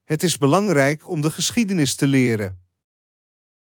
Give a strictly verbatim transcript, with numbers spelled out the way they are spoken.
Het is belangrijk om de geschiedenis te leren.